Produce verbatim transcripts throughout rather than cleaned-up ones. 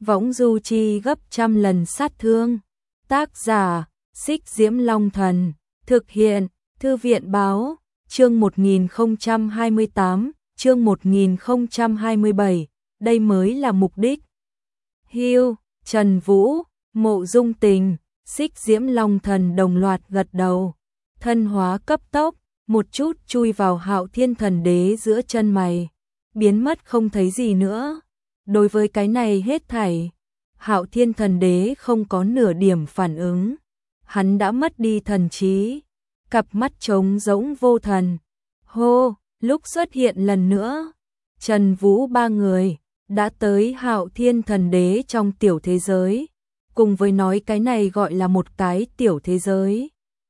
võng du chi gấp trăm lần sát thương. Tác giả, Xích Diễm Long Thần, thực hiện, Thư viện Báo, chương một nghìn không trăm hai mươi tám, chương một nghìn không trăm hai mươi bảy, đây mới là mục đích. Hưu, Trần Vũ, Mộ Dung Tình, Xích Diễm Long Thần đồng loạt gật đầu, thân hóa cấp tốc, một chút chui vào Hạo Thiên Thần Đế giữa chân mày, biến mất không thấy gì nữa. Đối với cái này hết thảy, Hạo Thiên Thần Đế không có nửa điểm phản ứng, hắn đã mất đi thần trí, cặp mắt trống rỗng vô thần. Hô, lúc xuất hiện lần nữa, Trần Vũ ba người đã tới Hạo Thiên Thần Đế trong tiểu thế giới, cùng với nói cái này gọi là một cái tiểu thế giới,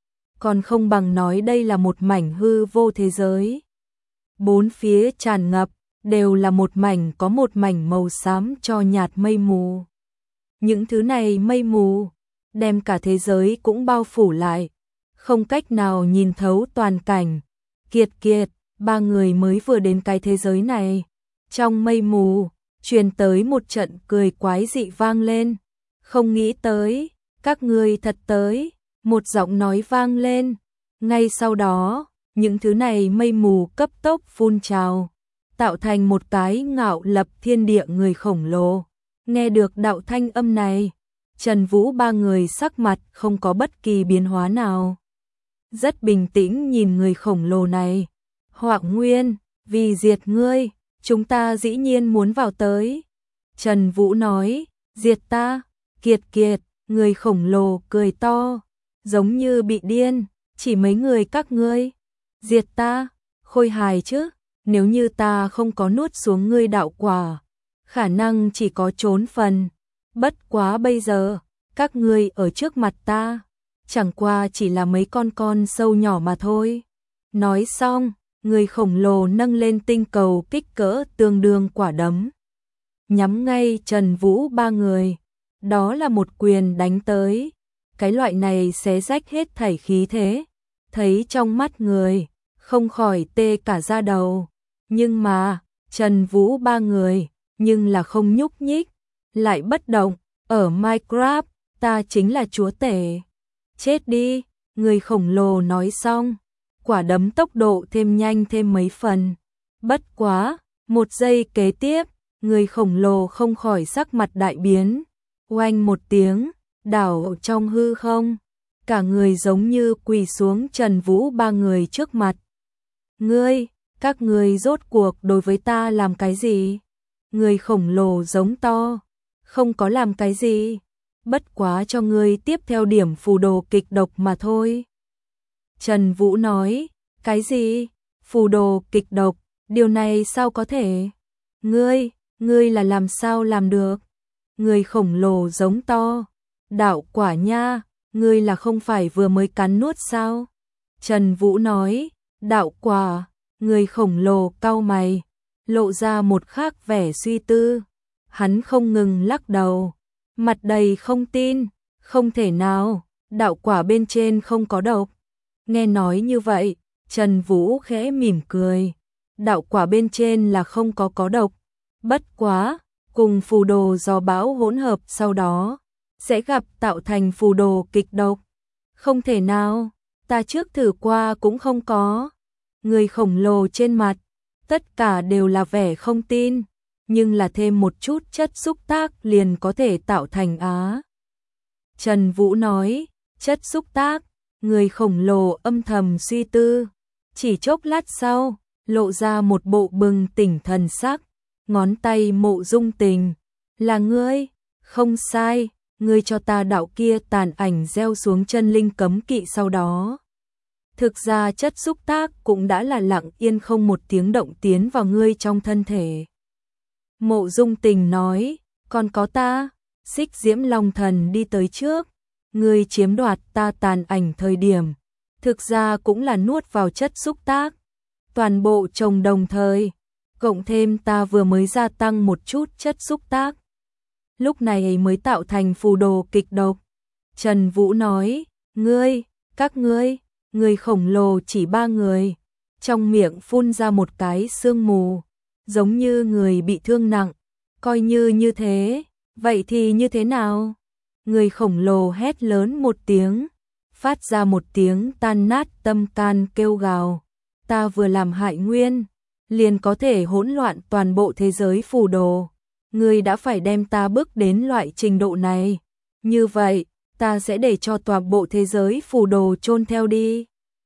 còn không bằng nói đây là một mảnh hư vô thế giới. Bốn phía tràn ngập đều là một mảnh có một mảnh màu xám cho nhạt mây mù. Những thứ này mây mù đem cả thế giới cũng bao phủ lại, không cách nào nhìn thấu toàn cảnh. Kiệt Kiệt, ba người mới vừa đến cái thế giới này, trong mây mù truyền tới một trận cười quái dị vang lên. Không nghĩ tới, các ngươi thật tới, một giọng nói vang lên. Ngay sau đó, những thứ này mây mù cấp tốc phun trào, tạo thành một cái ngạo lập thiên địa người khổng lồ. Nghe được đạo thanh âm này, Trần Vũ ba người sắc mặt không có bất kỳ biến hóa nào, rất bình tĩnh nhìn người khổng lồ này. Hoạng Nguyên, vì diệt ngươi, chúng ta dĩ nhiên muốn vào tới. Trần Vũ nói, diệt ta? Kiệt Kiệt, người khổng lồ cười to, giống như bị điên, chỉ mấy người các ngươi, diệt ta? Khôi hài chứ, nếu như ta không có nuốt xuống ngươi đạo quả, khả năng chỉ có trốn phần. Bất quá bây giờ, các ngươi ở trước mặt ta, chẳng qua chỉ là mấy con con sâu nhỏ mà thôi. Nói xong, người khổng lồ nâng lên tinh cầu kích cỡ tương đương quả đấm, nhắm ngay Trần Vũ ba người. Đó là một quyền đánh tới, cái loại này xé rách hết thảy khí thế, thấy trong mắt người, không khỏi tê cả da đầu. Nhưng mà, Trần Vũ ba người, nhưng là không nhúc nhích, lại bất động. Ở Minecraft, ta chính là chúa tể. Chết đi, người khổng lồ nói xong, quả đấm tốc độ thêm nhanh thêm mấy phần. Bất quá, một giây kế tiếp, người khổng lồ không khỏi sắc mặt đại biến. Oanh một tiếng, đảo trong hư không, cả người giống như quỳ xuống Trần Vũ ba người trước mặt. Ngươi, các ngươi rốt cuộc đối với ta làm cái gì? Người khổng lồ giống to, không có làm cái gì, bất quá cho ngươi tiếp theo điểm phù đồ kịch độc mà thôi. Trần Vũ nói, cái gì? Phù đồ kịch độc, điều này sao có thể? Ngươi, ngươi là làm sao làm được? Người khổng lồ giống to, đạo quả nha, ngươi là không phải vừa mới cắn nuốt sao? Trần Vũ nói, đạo quả. Người khổng lồ cau mày, lộ ra một khác vẻ suy tư. Hắn không ngừng lắc đầu, mặt đầy không tin, không thể nào, đạo quả bên trên không có độc. Nghe nói như vậy, Trần Vũ khẽ mỉm cười, đạo quả bên trên là không có có độc, bất quá, cùng phù đồ do bão hỗn hợp sau đó, sẽ gặp tạo thành phù đồ kịch độc. Không thể nào, ta trước thử qua cũng không có. Người khổng lồ trên mặt, tất cả đều là vẻ không tin, nhưng là thêm một chút chất xúc tác liền có thể tạo thành á. Trần Vũ nói, chất xúc tác, người khổng lồ âm thầm suy tư, chỉ chốc lát sau, lộ ra một bộ bừng tỉnh thần sắc, ngón tay Mộ Dung Tình, là ngươi, không sai, ngươi cho ta đạo kia tàn ảnh gieo xuống chân linh cấm kỵ sau đó. Thực ra chất xúc tác cũng đã là lặng yên không một tiếng động tiến vào ngươi trong thân thể. Mộ Dung Tình nói, còn có ta, Xích Diễm Long Thần đi tới trước, ngươi chiếm đoạt ta tàn ảnh thời điểm, thực ra cũng là nuốt vào chất xúc tác, toàn bộ chồng đồng thời, cộng thêm ta vừa mới gia tăng một chút chất xúc tác. Lúc này mới tạo thành phù đồ kịch độc. Trần Vũ nói, ngươi, các ngươi, người khổng lồ chỉ ba người, trong miệng phun ra một cái sương mù, giống như người bị thương nặng, coi như như thế, Vậy thì như thế nào? Người khổng lồ hét lớn một tiếng, phát ra một tiếng tan nát tâm can kêu gào. Ta vừa làm hại nguyên, liền có thể hỗn loạn toàn bộ thế giới phù đồ. Ngươi đã phải đem ta bước đến loại trình độ này. Như vậy, ta sẽ để cho toàn bộ thế giới phù đồ chôn theo đi.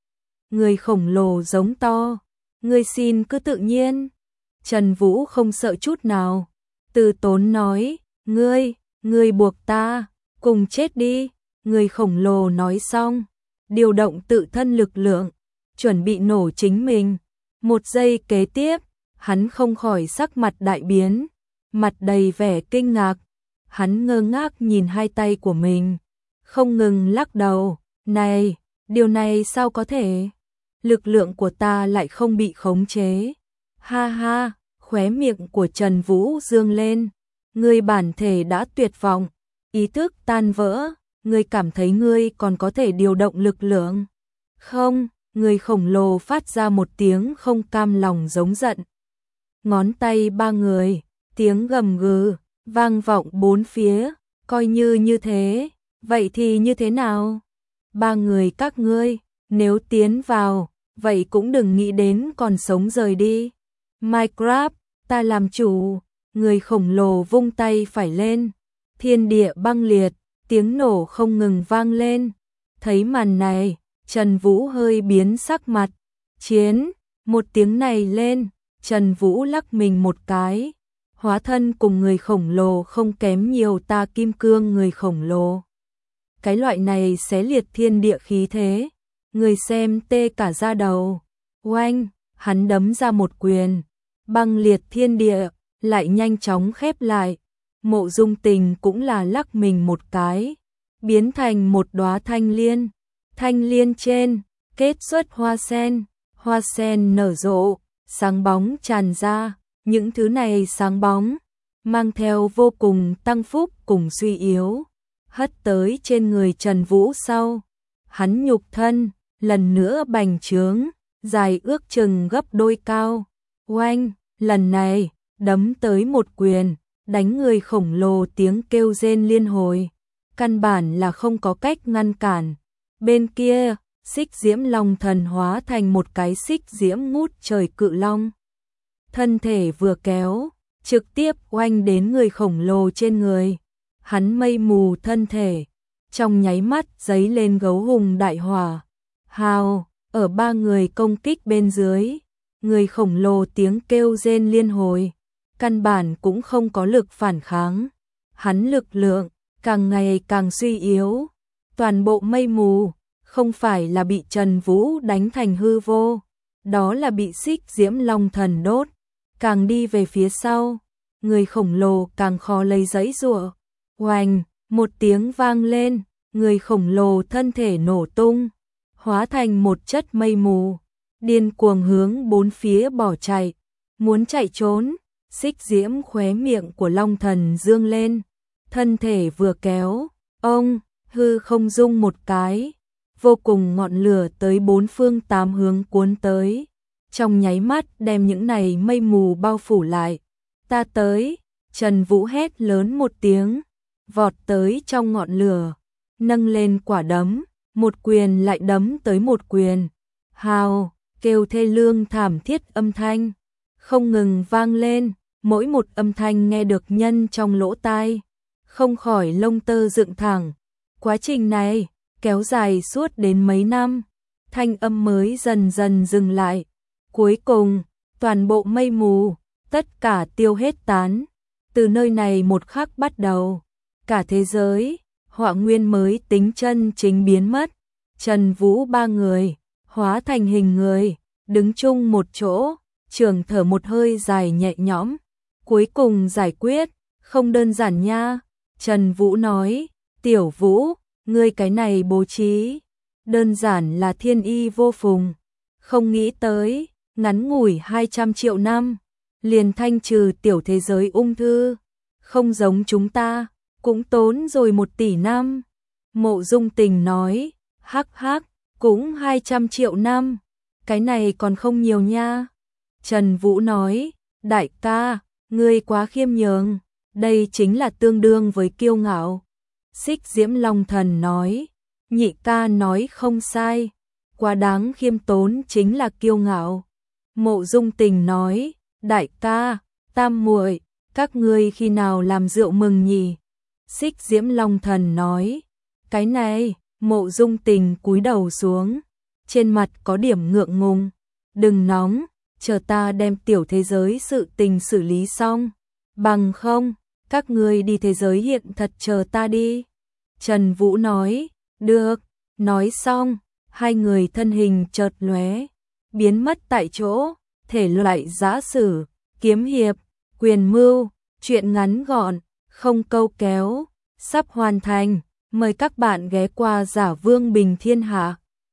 Người khổng lồ giống to. Ngươi xin cứ tự nhiên. Trần Vũ không sợ chút nào. Từ tốn nói, ngươi, ngươi buộc ta, cùng chết đi. Người khổng lồ nói xong, điều động tự thân lực lượng, chuẩn bị nổ chính mình. Một giây kế tiếp, hắn không khỏi sắc mặt đại biến, mặt đầy vẻ kinh ngạc. Hắn ngơ ngác nhìn hai tay của mình, không ngừng lắc đầu. Này, điều này sao có thể? Lực lượng của ta lại không bị khống chế. Ha ha, khóe miệng của Trần Vũ dương lên. Ngươi bản thể đã tuyệt vọng, ý thức tan vỡ. Ngươi cảm thấy ngươi còn có thể điều động lực lượng? Không, người khổng lồ phát ra một tiếng không cam lòng giống giận. Ngón tay ba người, tiếng gầm gừ, vang vọng bốn phía, coi như như thế, vậy thì như thế nào? Ba người các ngươi, nếu tiến vào, vậy cũng đừng nghĩ đến còn sống rời đi. Minecraft, ta làm chủ, người khổng lồ vung tay phải lên, thiên địa băng liệt. Tiếng nổ không ngừng vang lên. Thấy màn này, Trần Vũ hơi biến sắc mặt. Chiến, một tiếng này lên, Trần Vũ lắc mình một cái. Hóa thân cùng người khổng lồ không kém nhiều ta kim cương người khổng lồ. Cái loại này xé liệt thiên địa khí thế. Người xem tê cả da đầu. Oanh, hắn đấm ra một quyền. Băng liệt thiên địa, lại nhanh chóng khép lại. Mộ Dung Tình cũng là lắc mình một cái, biến thành một đóa thanh liên. Thanh liên trên, kết xuất hoa sen, hoa sen nở rộ, sáng bóng tràn ra, những thứ này sáng bóng, mang theo vô cùng tăng phúc cùng suy yếu, hất tới trên người Trần Vũ sau. Hắn nhục thân, lần nữa bành trướng, dài ước chừng gấp đôi cao. Oanh, lần này, đấm tới một quyền. Đánh người khổng lồ tiếng kêu rên liên hồi, căn bản là không có cách ngăn cản. Bên kia, xích diễm long thần hóa thành một cái xích diễm ngút trời cự long. Thân thể vừa kéo, trực tiếp oanh đến người khổng lồ trên người. Hắn mây mù thân thể, trong nháy mắt giấy lên gấu hùng đại hỏa. Hào, ở ba người công kích bên dưới, người khổng lồ tiếng kêu rên liên hồi. Căn bản cũng không có lực phản kháng. Hắn lực lượng càng ngày càng suy yếu. Toàn bộ mây mù không phải là bị Trần Vũ đánh thành hư vô, đó là bị xích diễm long thần đốt. Càng đi về phía sau, người khổng lồ càng khó lấy giãy giụa. Oanh, một tiếng vang lên, người khổng lồ thân thể nổ tung, hóa thành một chất mây mù, điên cuồng hướng bốn phía bỏ chạy, muốn chạy trốn. Xích diễm khóe miệng của long thần dương lên, thân thể vừa kéo, ông, hư không rung một cái, vô cùng ngọn lửa tới bốn phương tám hướng cuốn tới, trong nháy mắt đem những này mây mù bao phủ lại. Ta tới, Trần Vũ hét lớn một tiếng, vọt tới trong ngọn lửa, nâng lên quả đấm, một quyền lại đấm tới một quyền. Hào, kêu thê lương thảm thiết âm thanh không ngừng vang lên, mỗi một âm thanh nghe được nhân trong lỗ tai, không khỏi lông tơ dựng thẳng. Quá trình này kéo dài suốt đến mấy năm, thanh âm mới dần dần dừng lại. Cuối cùng, toàn bộ mây mù, tất cả tiêu hết tán. Từ nơi này một khắc bắt đầu, cả thế giới, họa nguyên mới tính chân chính biến mất. Trần Vũ ba người, hóa thành hình người, đứng chung một chỗ, trường thở một hơi dài nhẹ nhõm. Cuối cùng giải quyết, không đơn giản nha. Trần Vũ nói, Tiểu Vũ, ngươi cái này bố trí, đơn giản là thiên y vô phùng. Không nghĩ tới, ngắn ngủi hai trăm triệu năm, liền thanh trừ tiểu thế giới ung thư. Không giống chúng ta, cũng tốn rồi một tỷ năm. Mộ Dung Tình nói, hắc hắc, cũng hai trăm triệu năm, cái này còn không nhiều nha. Trần Vũ nói, đại ca, ngươi quá khiêm nhường, đây chính là tương đương với kiêu ngạo. Xích Diễm Long Thần nói, nhị ca nói không sai, quá đáng khiêm tốn chính là kiêu ngạo. Mộ Dung Tình nói, đại ca, tam muội, các ngươi khi nào làm rượu mừng nhỉ? Xích Diễm Long Thần nói, cái này, Mộ Dung Tình cúi đầu xuống, trên mặt có điểm ngượng ngùng, đừng nóng, chờ ta đem tiểu thế giới sự tình xử lý xong, bằng không, các ngươi đi thế giới hiện thật chờ ta đi. Trần Vũ nói, được, nói xong, hai người thân hình chợt lóe, biến mất tại chỗ, thể loại giã sử, kiếm hiệp, quyền mưu, truyện ngắn gọn, không câu kéo, sắp hoàn thành, mời các bạn ghé qua Giả Vương Bình Thiên Hạ.